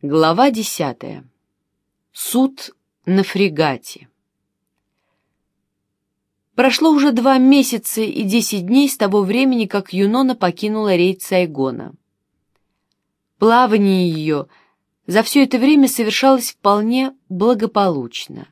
Глава 10. Суд на фрегате. Прошло уже 2 месяца и 10 дней с того времени, как Юнона покинула рейд Сайгона. Плавание ее за все это время совершалось вполне благополучно.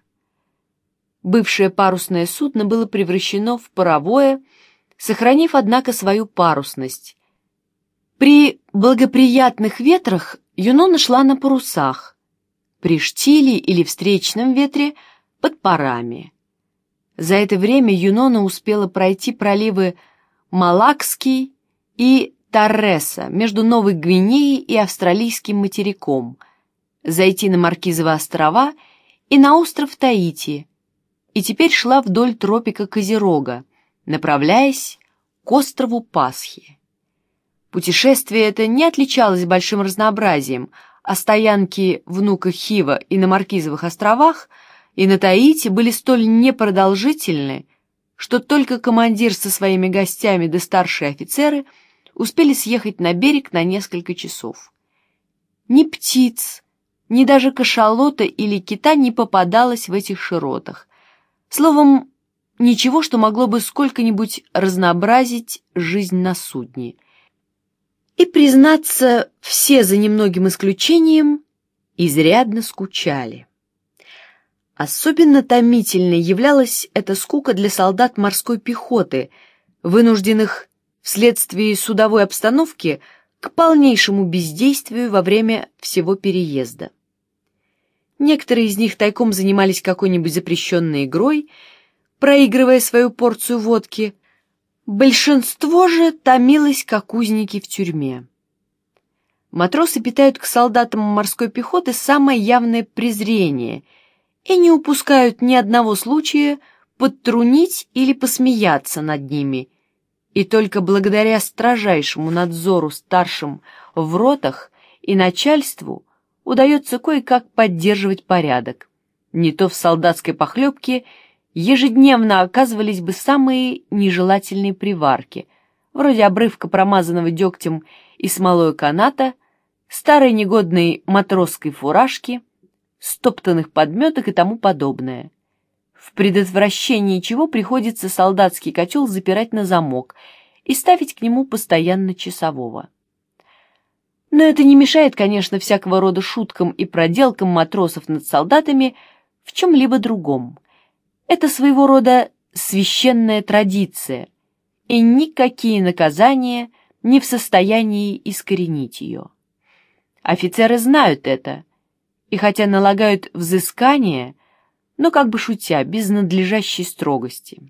Бывшее парусное судно было превращено в паровое, сохранив, однако, свою парусность. При благоприятных ветрах Юнона шла на парусах, при штиле или встречном ветре под парами. За это время Юнона успела пройти проливы Малакский и Торреса между Новой Гвинеей и австралийским материком, зайти на Маркизовы острова и на остров Таити, и теперь шла вдоль тропика Козерога, направляясь к острову Пасхи. Путешествие это не отличалось большим разнообразием, а стоянки внука Хива и на Маркизовых островах, и на Таити были столь непродолжительны, что только командир со своими гостями да старшие офицеры успели съехать на берег на несколько часов. Ни птиц, ни даже кашалота или кита не попадалось в этих широтах. Словом, ничего, что могло бы сколько-нибудь разнообразить жизнь на судне. И, признаться, все, за немногим исключением, изрядно скучали. Особенно томительной являлась эта скука для солдат морской пехоты, вынужденных вследствие судовой обстановки к полнейшему бездействию во время всего переезда. Некоторые из них тайком занимались какой-нибудь запрещенной игрой, проигрывая свою порцию водки. Большинство же томилось, как узники в тюрьме. Матросы питают к солдатам морской пехоты самое явное презрение и не упускают ни одного случая подтрунить или посмеяться над ними, и только благодаря строжайшему надзору старшим в ротах и начальству удается кое-как поддерживать порядок. Не то в солдатской похлебке ежедневно оказывались бы самые нежелательные приварки, вроде обрывка промазанного дегтем и смолой каната, старой негодной матросской фуражки, стоптанных подметок и тому подобное. В предотвращении чего приходится солдатский котел запирать на замок и ставить к нему постоянно часового. Но это не мешает, конечно, всякого рода шуткам и проделкам матросов над солдатами в чем-либо другом. Это своего рода священная традиция, и никакие наказания не в состоянии искоренить ее. Офицеры знают это, и хотя налагают взыскание, но как бы шутя, без надлежащей строгости.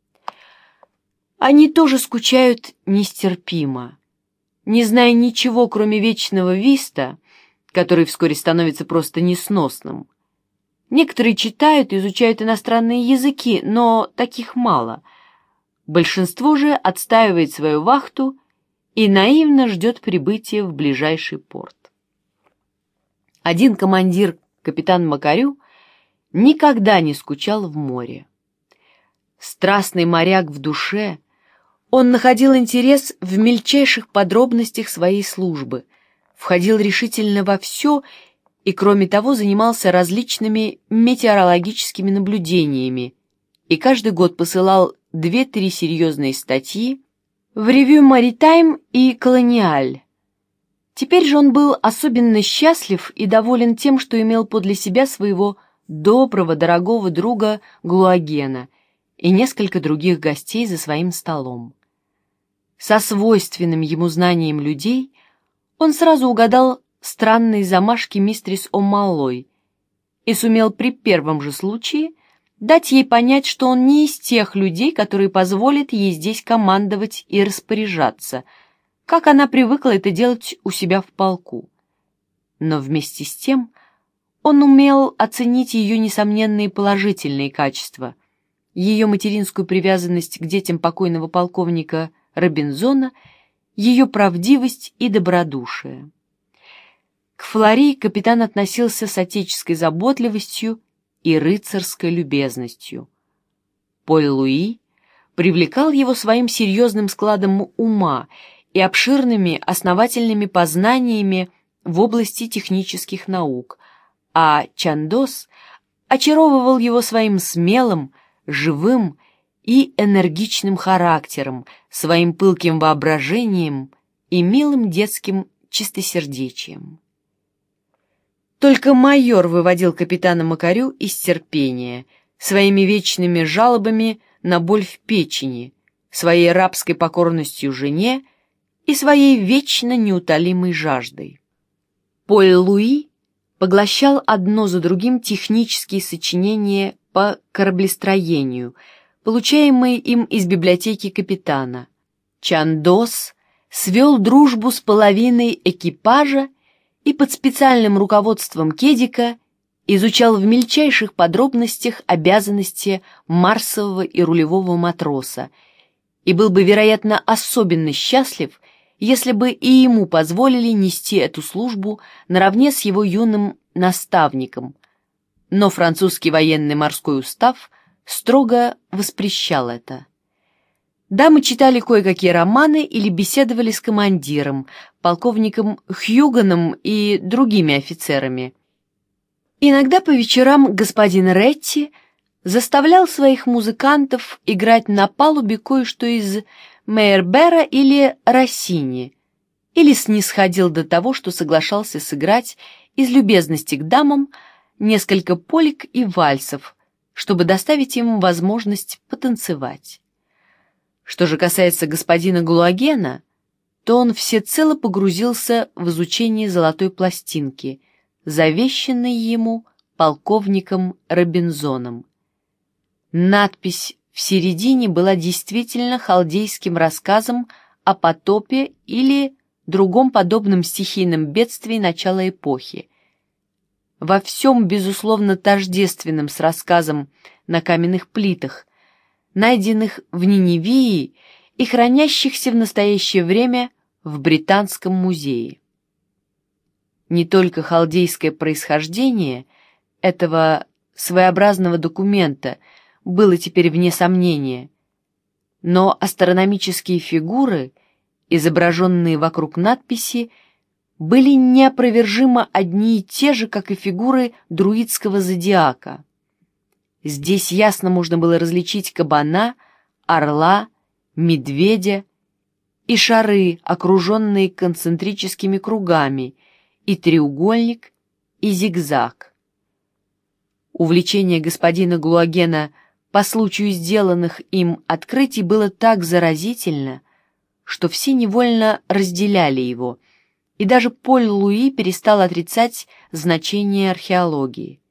Они тоже скучают нестерпимо, не зная ничего, кроме вечного виста, который вскоре становится просто несносным. Некоторые читают и изучают иностранные языки, но таких мало. Большинство же отстаивает свою вахту и наивно ждет прибытия в ближайший порт. Один командир, капитан Макарю, никогда не скучал в море. Страстный моряк в душе, он находил интерес в мельчайших подробностях своей службы, входил решительно во все и, кроме того, занимался различными метеорологическими наблюдениями и каждый год посылал 2-3 серьезные статьи в «Ревью Маритайм» и «Колониаль». Теперь же он был особенно счастлив и доволен тем, что имел подле себя своего доброго, дорогого друга Глуагена и несколько других гостей за своим столом. Со свойственным ему знанием людей он сразу угадал странные замашки мистрис О'Маллой и сумел при первом же случае дать ей понять, что он не из тех людей, которые позволят ей здесь командовать и распоряжаться, как она привыкла это делать у себя в полку. Но вместе с тем он умел оценить ее несомненные положительные качества, ее материнскую привязанность к детям покойного полковника Робинзона, ее правдивость и добродушие. К Флори капитан относился с отеческой заботливостью и рыцарской любезностью. Поль Луи привлекал его своим серьезным складом ума и обширными основательными познаниями в области технических наук, а Чандос очаровывал его своим смелым, живым и энергичным характером, своим пылким воображением и милым детским чистосердечием. Только майор выводил капитана Макарю из терпения своими вечными жалобами на боль в печени, своей рабской покорностью жене и своей вечно неутолимой жаждой. Поль Луи поглощал одно за другим технические сочинения по кораблестроению, получаемые им из библиотеки капитана. Чандос свел дружбу с половиной экипажа и под специальным руководством Кедика изучал в мельчайших подробностях обязанности марсового и рулевого матроса и был бы, вероятно, особенно счастлив, если бы и ему позволили нести эту службу наравне с его юным наставником. Но французский военный морской устав строго воспрещал это. Дамы читали кое-какие романы или беседовали с командиром, полковником Хьюганом и другими офицерами. Иногда по вечерам господин Ретти заставлял своих музыкантов играть на палубе кое-что из Мейербера или Россини, или снисходил до того, что соглашался сыграть из любезности к дамам несколько полек и вальсов, чтобы доставить им возможность потанцевать. Что же касается господина Галуагена, то он всецело погрузился в изучение золотой пластинки, завещанной ему полковником Робинзоном. Надпись в середине была действительно халдейским рассказом о потопе или другом подобном стихийном бедствии начала эпохи. Во всем, безусловно, тождественном с рассказом на каменных плитах, найденных в Ниневии и хранящихся в настоящее время в Британском музее. Не только халдейское происхождение этого своеобразного документа было теперь вне сомнения, но астрономические фигуры, изображенные вокруг надписи, были неопровержимо одни и те же, как и фигуры друидского зодиака. Здесь ясно можно было различить кабана, орла, медведя и шары, окруженные концентрическими кругами, и треугольник, и зигзаг. Увлечение господина Галуагена по случаю сделанных им открытий было так заразительно, что все невольно разделяли его, и даже Поль Луи перестал отрицать значение археологии.